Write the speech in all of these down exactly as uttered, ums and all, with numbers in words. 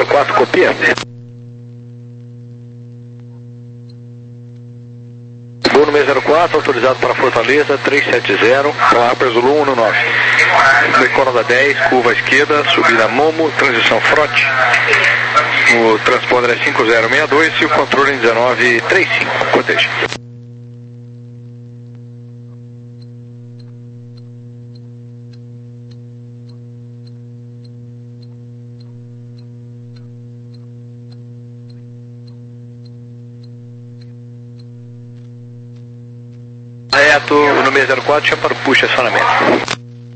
quatro, copia. Voo no seis zero quatro, autorizado para Fortaleza, trezentos e setenta, para Zulu um nove. Decola da dez, curva à esquerda, subida Momo, transição Frote. O transponder é cinco zero seis dois e o controle é dezenove trinta e cinco. Proteja. Reto no seis zero quatro, chama para o push acionamento.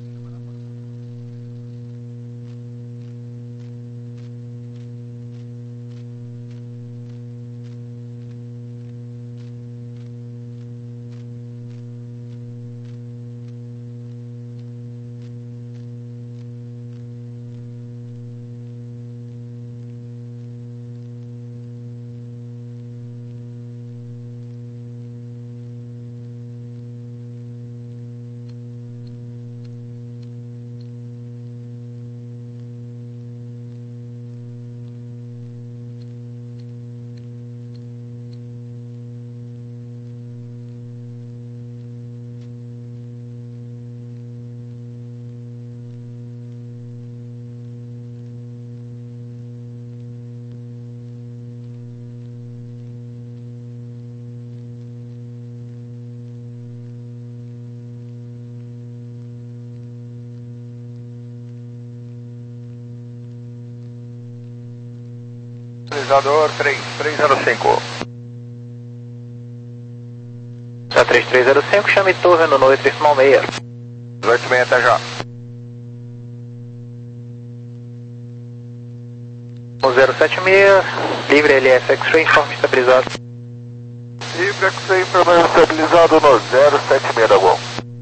Utilizador três três zero cinco. Da três três zero cinco, chame torre no noite decimal seis. dezoito seis até já. um zero sete seis, livre L S X-Ray, informe estabilizado. Livre X-Ray, informe estabilizado no zero sete seis da Gol.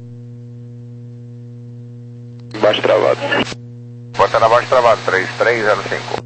Baixo travado. Bota na baixo travado, três três zero cinco.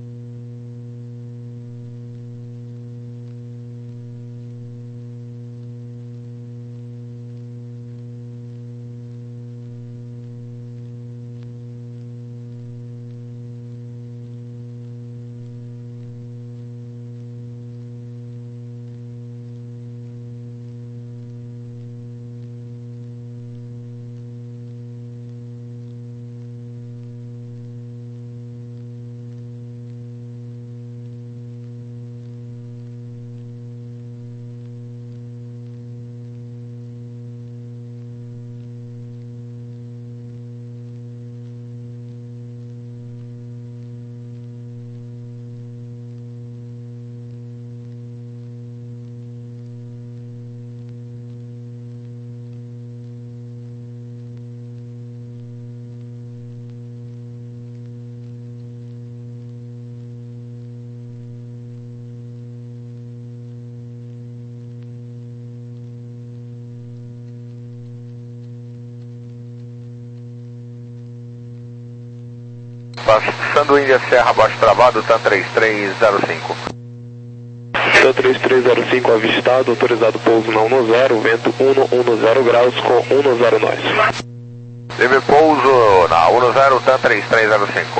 Passando Índia Serra, baixo travado, TAM três três zero cinco. TAM três três zero cinco avistado, autorizado pouso na um zero, vento um dez graus com um dez nós. Livre pouso na um zero, TAM três três zero cinco.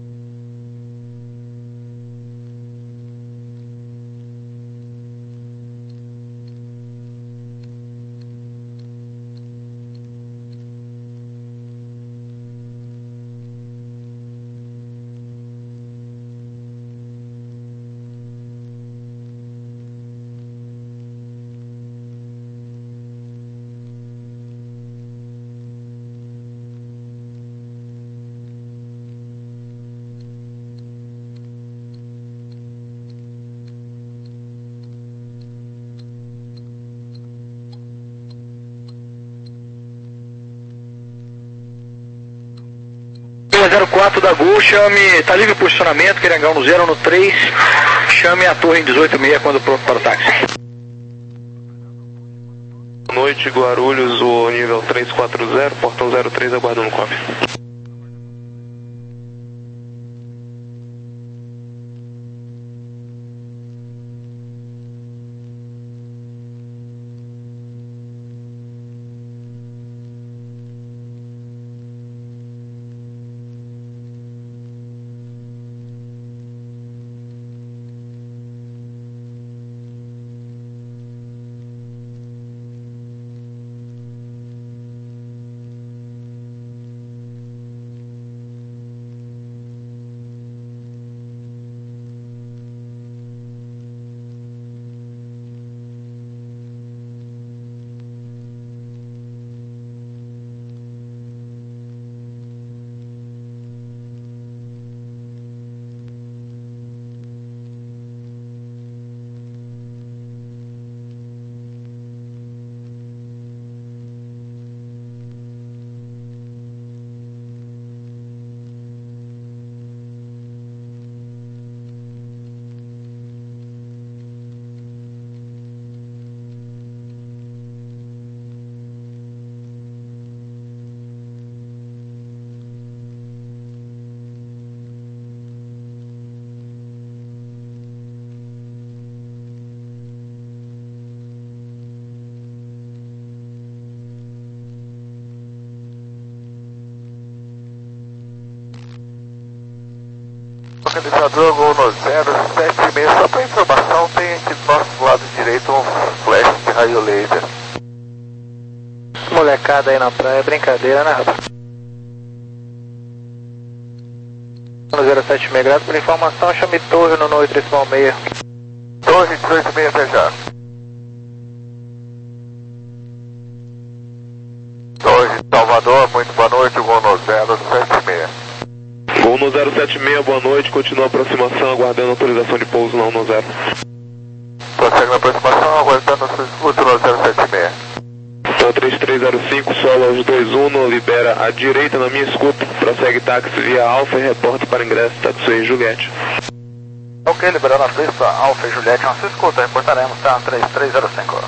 zero quatro da Gol, chame, tá livre posicionamento, Querengão no zero, no três, chame a torre em dezoito seis quando pronto para o táxi. Boa noite, Guarulhos, o nível três quatro zero, portão zero três, aguardando o copy. localizador Gol no zero sete seis, só para informação, tem aqui do nosso lado direito um flash de raio laser. Molecada aí na praia, é brincadeira, né, rapaz? No zero sete seis, graças pela informação, chame Torre no nove três seis. Torre dezoito seis, até já. Torre Salvador, muito boa noite, Gol no zero sete seis. Gol no zero sete seis, boa noite, continua a aproximação, aguardando autorização de pouso na um zero. Prossegue na aproximação, aguardando a sua escuta no zero sete seis. Então três três zero cinco, solo aos dois um, libera à direita na minha escuta, prossegue táxi via Alfa e reporta para ingresso, táxi Juliette. Ok, liberando a pista, Alfa e Juliette, na sua escuta, reportaremos, tá? três três zero cinco.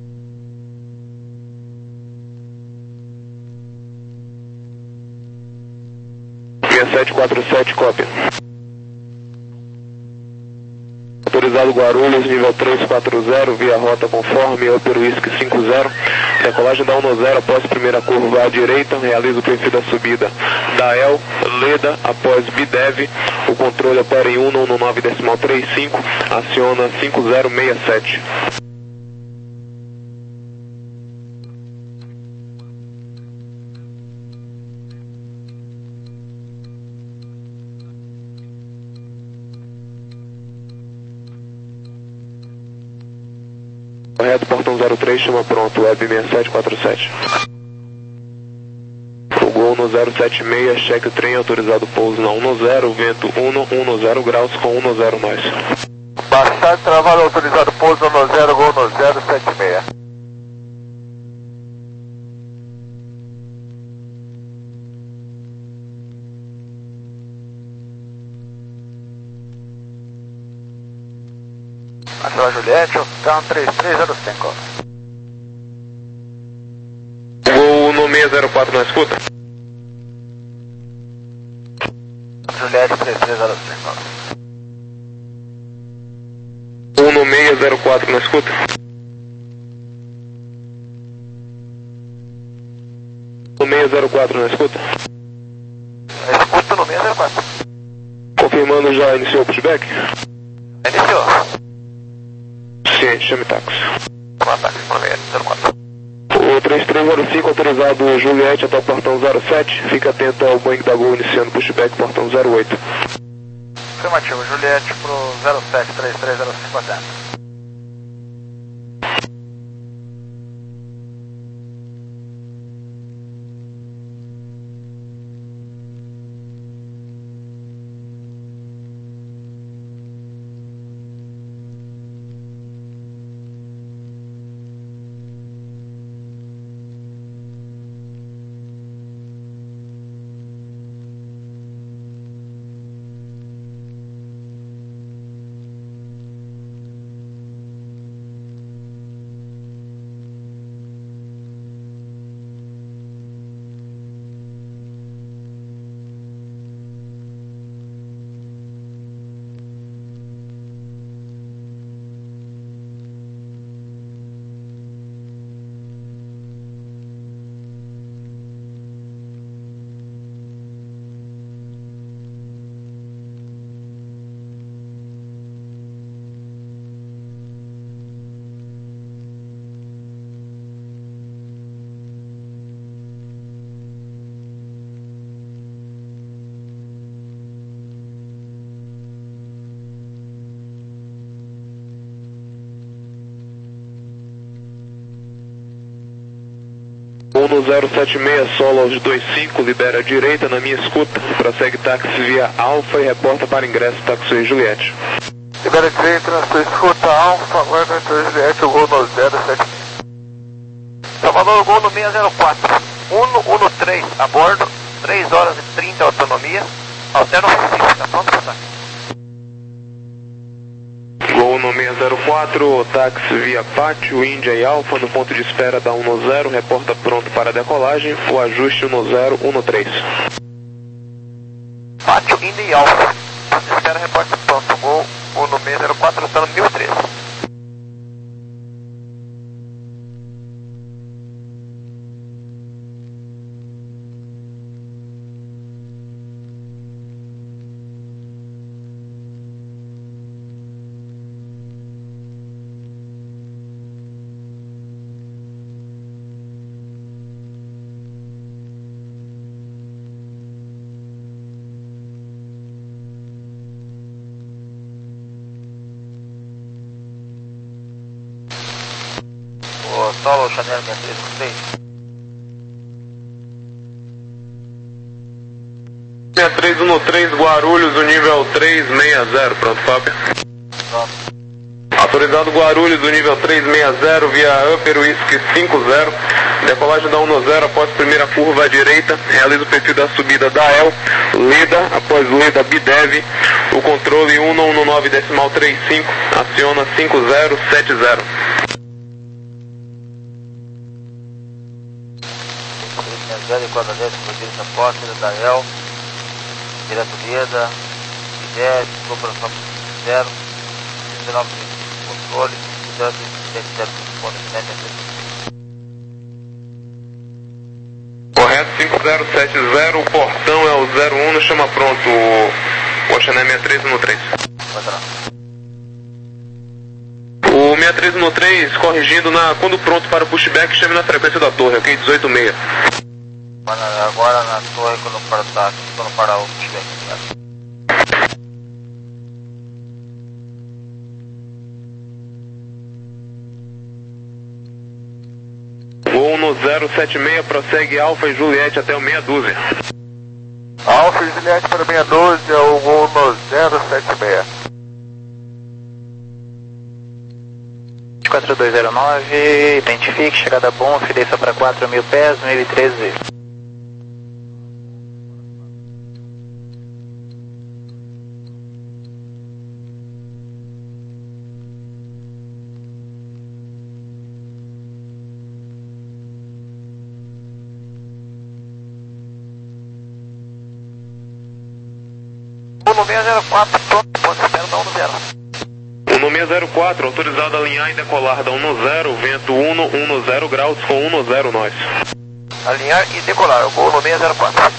seis sete quatro sete, cópia. Autorizado Guarulhos, nível três quatro zero, via rota conforme, Upper Whisky cinco zero. Decolagem da um zero após primeira curva à direita, realiza o perfil da subida da El, Leda, após Bidev, o controle opera em um um nove decimal trinta e cinco, aciona cinco zero seis sete. Correto, portão zero três, chama pronto, web seis sete quatro sete. O Gol no zero sete seis, cheque o trem, autorizado pouso na um zero, vento um, um zero graus com um zero nós. Baixar travado, autorizado pouso no zero, Gol no zero sete seis. Marcela Juliette, Octão três três zero cinco. Gol no seis zero quatro na escuta. Juliette três três zero cinco. um no seis zero quatro na escuta. No seis zero quatro na escuta. Escuta no seis zero quatro. Confirmando, já iniciou o pushback? Iniciou. Ciente, chame táxi. Ataque para seis zero quatro. O três três zero cinco autorizado Juliette até o portão zero sete. Fica atento ao Boeing da Gol iniciando pushback portão zero oito. Afirmativo, Juliette pro zero sete três três zero cinco atento. um no zero sete seis, solo aos dois cinco, libera à direita na minha escuta, prossegue táxi via Alfa e reporta para ingresso táxi Juliette. Libera à direita na sua escuta, Alfa, aguarda Juliette, o Gol no zero sete seis. Salvador, Gol no seis zero quatro. um um três, a bordo, três horas e trinta autonomia, altera o recife, tá pronto para ataque? Gol no seis zero quatro, táxi via Pátio, Índia e Alfa, no ponto de espera da um zero, reporta pronto para decolagem, o ajuste um zero um três. Pátio, Índia e Alfa. Espera, reporta pronto, Gol no seis zero quatro, está no mil e três. Solo Chanel seis três um três. seis três um três Guarulhos, o nível três seis zero, pronto, Fábio. Pronto. Autorizado Guarulhos, o nível três seis zero, via Upper Whisky cinco zero, decolagem da um zero após primeira curva à direita, realiza o perfil da subida da E L, Leda, após Leda Bidev, o controle um um nove decimal trinta e cinco, aciona cinco zero sete zero. zero e quatro dez, direita forte, da E L, direto Leda, Bidev, cobra zero, dezenove controle, cuidado sete zero cinco. Correto, cinco zero sete zero, o portão é o zero um, chama pronto o Oxané seis três um três. O seis três um três, corrigindo, na, quando pronto para o pushback, chame na frequência da torre, ok? dezoito seis. Agora na torre, quando parar, quando parar o pushback. Voo no zero sete seis, prossegue Alfa e Juliette até o meia dúzia. Alfa e Juliette para meia dúzia, o voo no zero sete seis. quatro dois zero nove, identifique, chegada bom, fidelça para quatro mil pés, mil e treze. No seis zero quatro, pronto, pode espera da um zero. O no seis zero quatro, autorizado a alinhar e decolar da um zero, vento um zero graus com um zero nós. Alinhar e decolar, o voo no seis zero quatro.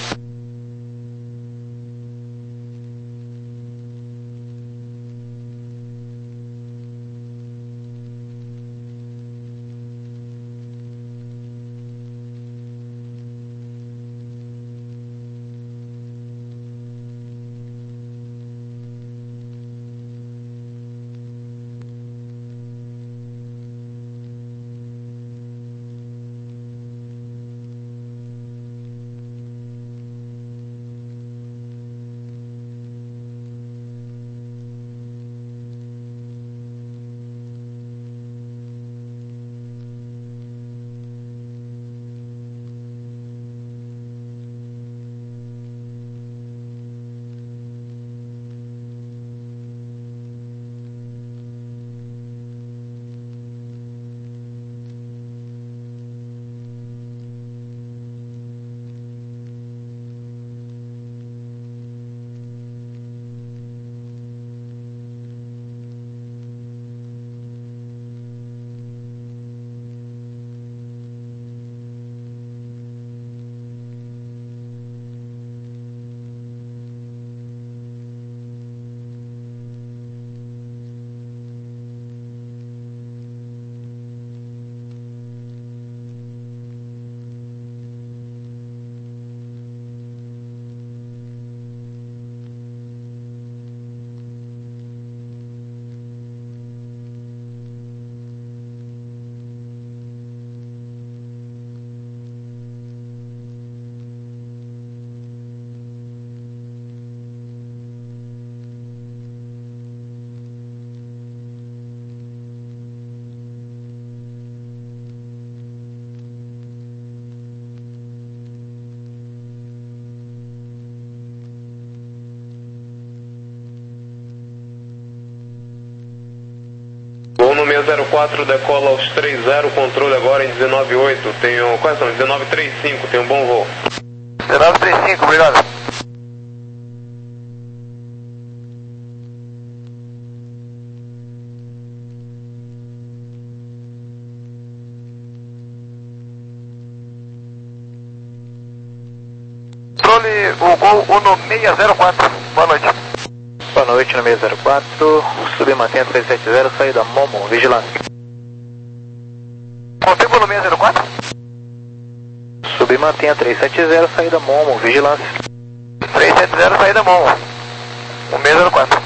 Voo no seis zero quatro, decola aos três zero, controle agora em dezenove oito, tenho, quais são? dezenove trinta e cinco, tenho um bom voo. dezenove trinta e cinco, obrigado. Controle, o gol no seis zero quatro, boa noite. Boa noite no seis zero quatro, subir mantenha três sete zero, saída Momo, vigilância. Qual tempo no seis zero quatro? Subir mantenha três sete zero, saída Momo, vigilância. três sete zero, saída Momo, o seis zero quatro.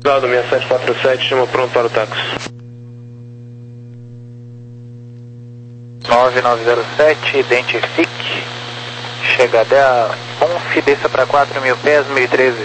Autorizado, seis sete quatro sete, chama pronto para o táxi. nove nove zero sete, identifique. Chegada a Monf, desça para quatro mil pés, mil e treze.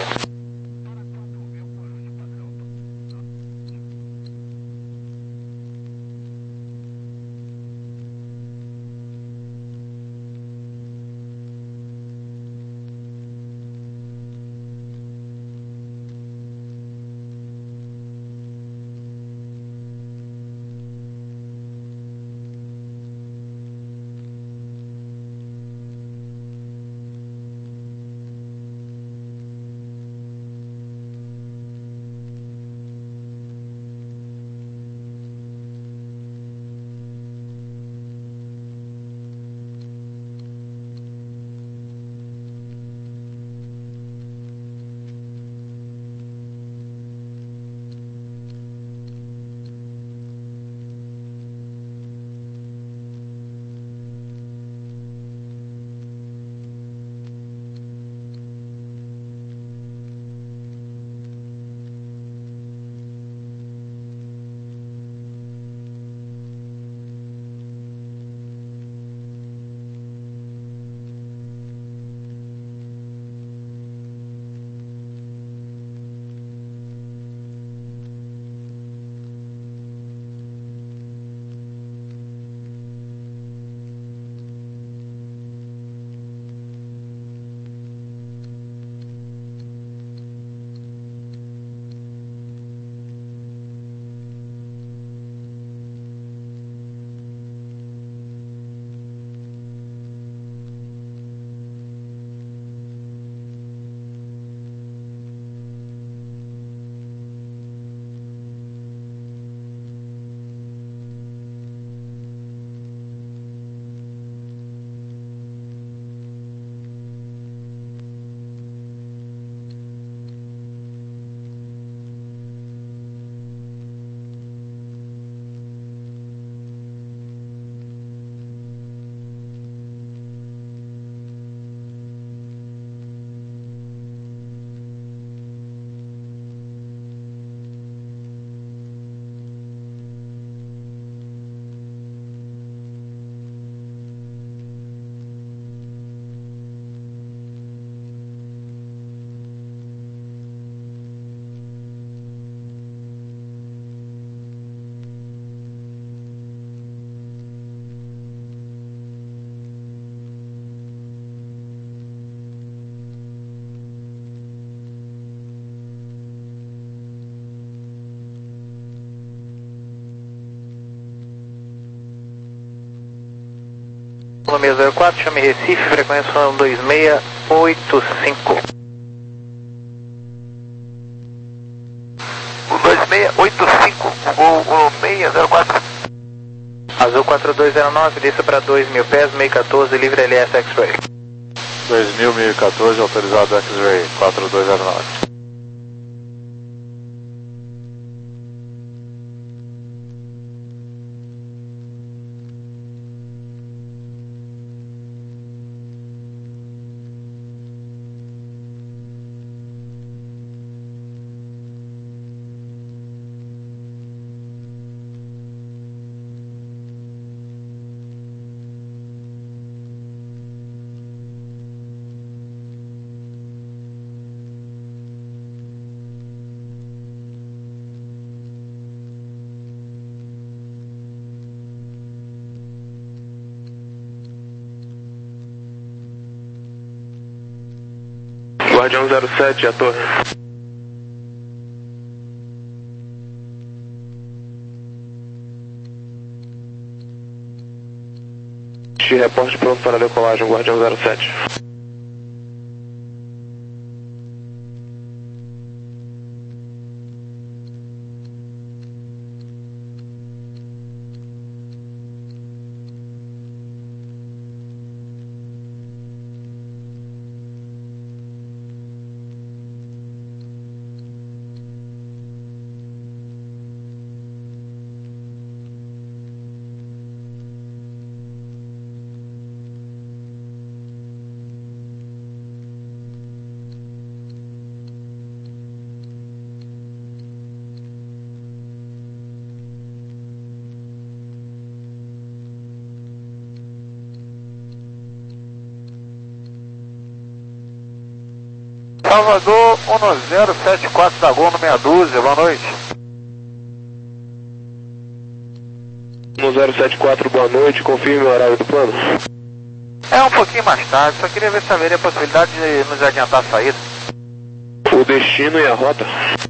seis zero quatro, chame Recife, frequência um dois seis oito cinco. um dois seis oito cinco, Gol seis zero quatro. Azul quatro dois zero nove, desça para dois mil pés, meio quatorze, livre L S X-Ray. dois mil, meio quatorze, autorizado X-Ray, quatro dois zero nove. Guardião zero sete, a torre. Reporte pronto para a decolagem, Guardião zero sete. Salvador, um zero sete quatro da Gol no meia dúzia, boa noite. um zero sete quatro, boa noite, confirme o horário do plano. É um pouquinho mais tarde, só queria ver se haveria a possibilidade de nos adiantar a saída. O destino e a rota?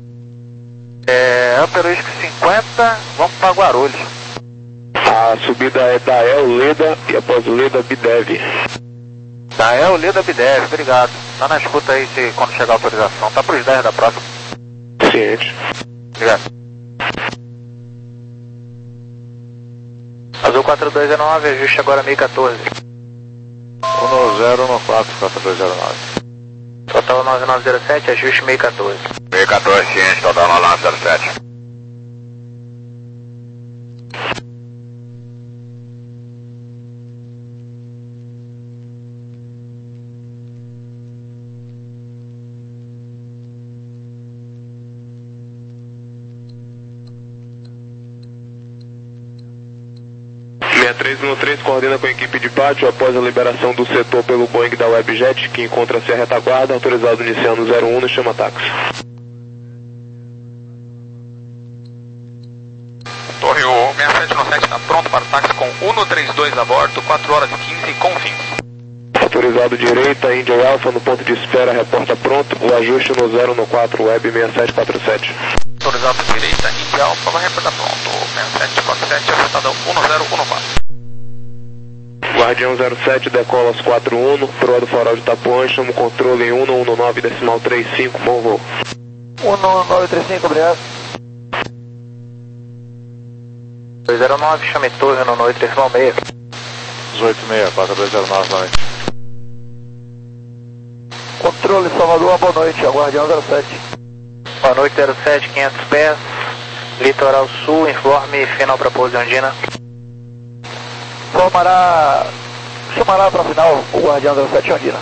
É, Upper Whisky cinquenta, vamos para Guarulhos. A subida é Dael, Leda e após Leda, Bidev. Dael, Leda, Bidev, obrigado. Tá na escuta aí se, quando chegar a autorização, tá pros dez da próxima. Ciente. Obrigado. Azul quatro dois zero nove, ajuste agora mil e quatorze. um zero um quatro quatro dois zero nove. Total nove nove zero sete, ajuste mil e quatorze. mil e quatorze, ciente, total nove nove zero sete. sessenta e três um três coordena com a equipe de pátio após a liberação do setor pelo Boeing da Webjet, que encontra-se a retaguarda, autorizado iniciando zero um no chama táxi. Torre U seis sete um sete está pronto para o táxi com Uno trinta e dois a bordo, quatro horas e quinze com fins. Autorizado direita, India Alpha no ponto de espera, reporta pronto, o ajuste no zero um quatro, Web seis sete quatro sete. Autorizado direita, India Alpha, vai reportar pronto, seis sete quatro sete, ajustado um zero um quatro. Guardião zero sete, decola às quatro um, proa do farol de Itapuã, chama o controle em um um nove, decimal trinta e cinco, bom voo. um nove três cinco, obrigado. dois zero nove, chame torre no noite, decimal seis. dezoito seis, quatro dois zero nove, boa noite. Controle Salvador, boa noite, Guardião zero sete. Boa noite, zero sete, quinhentos pés, litoral sul, informe final para pouso de Andina. Formará, chamará para final o Guardião zero sete Andina.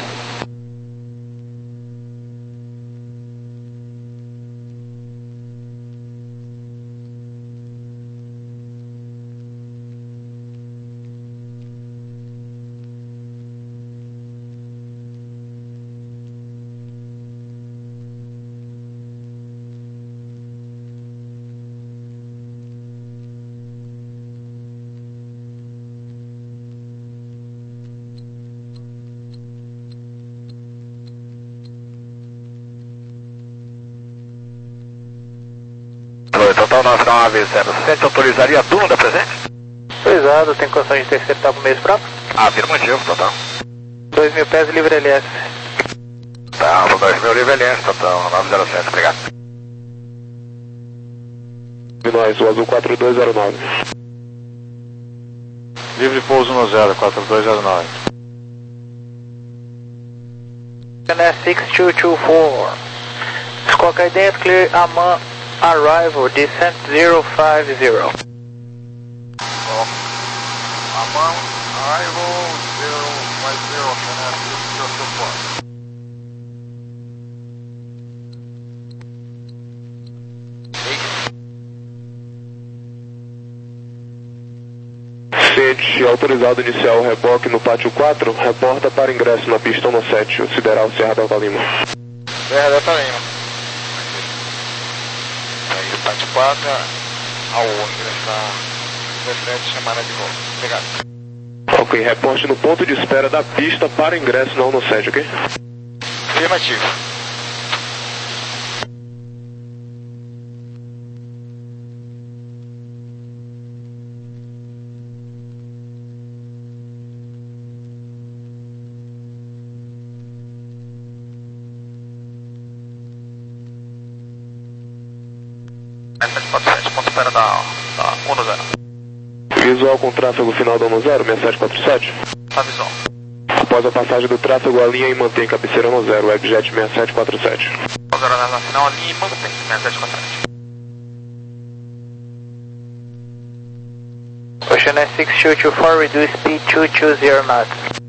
Total nove nove zero sete, autorizaria a Duna presente? Autorizado, tem condição de interceptar para o mês próprio? Afirmativo, total. dois mil pés livre L S. Tá, dois mil livre L S, total nove zero sete, obrigado. E nós, o azul quatro dois zero nove. Livre pouso no zero, quatro dois zero nove. six two two four. Squawk ident clear Amman arrival, descent zero five zero. Amman, arrival zero five zero, six two two four. Sede, autorizado iniciar o reboque no pátio quatro, reporta para ingresso na pista no sete, o Sideral Serra Delta Lima. Serra Delta Lima. Aí o pátio quatro, ao ingressar no sete, chamada de volta. Obrigado. Ok, reporte no ponto de espera da pista para ingresso no sete, ok? Afirmativo. seis sete quatro sete, ponto espera da, da um zero. Visual com tráfego final da um zero, seis sete quatro sete. Tá visual. Após a passagem do tráfego, alinha e mantém cabeceira no zero, Webjet seis sete quatro sete. zero na final ali e mantém, seis sete quatro sete. Ocean six two two four, reduce speed two two zero knots.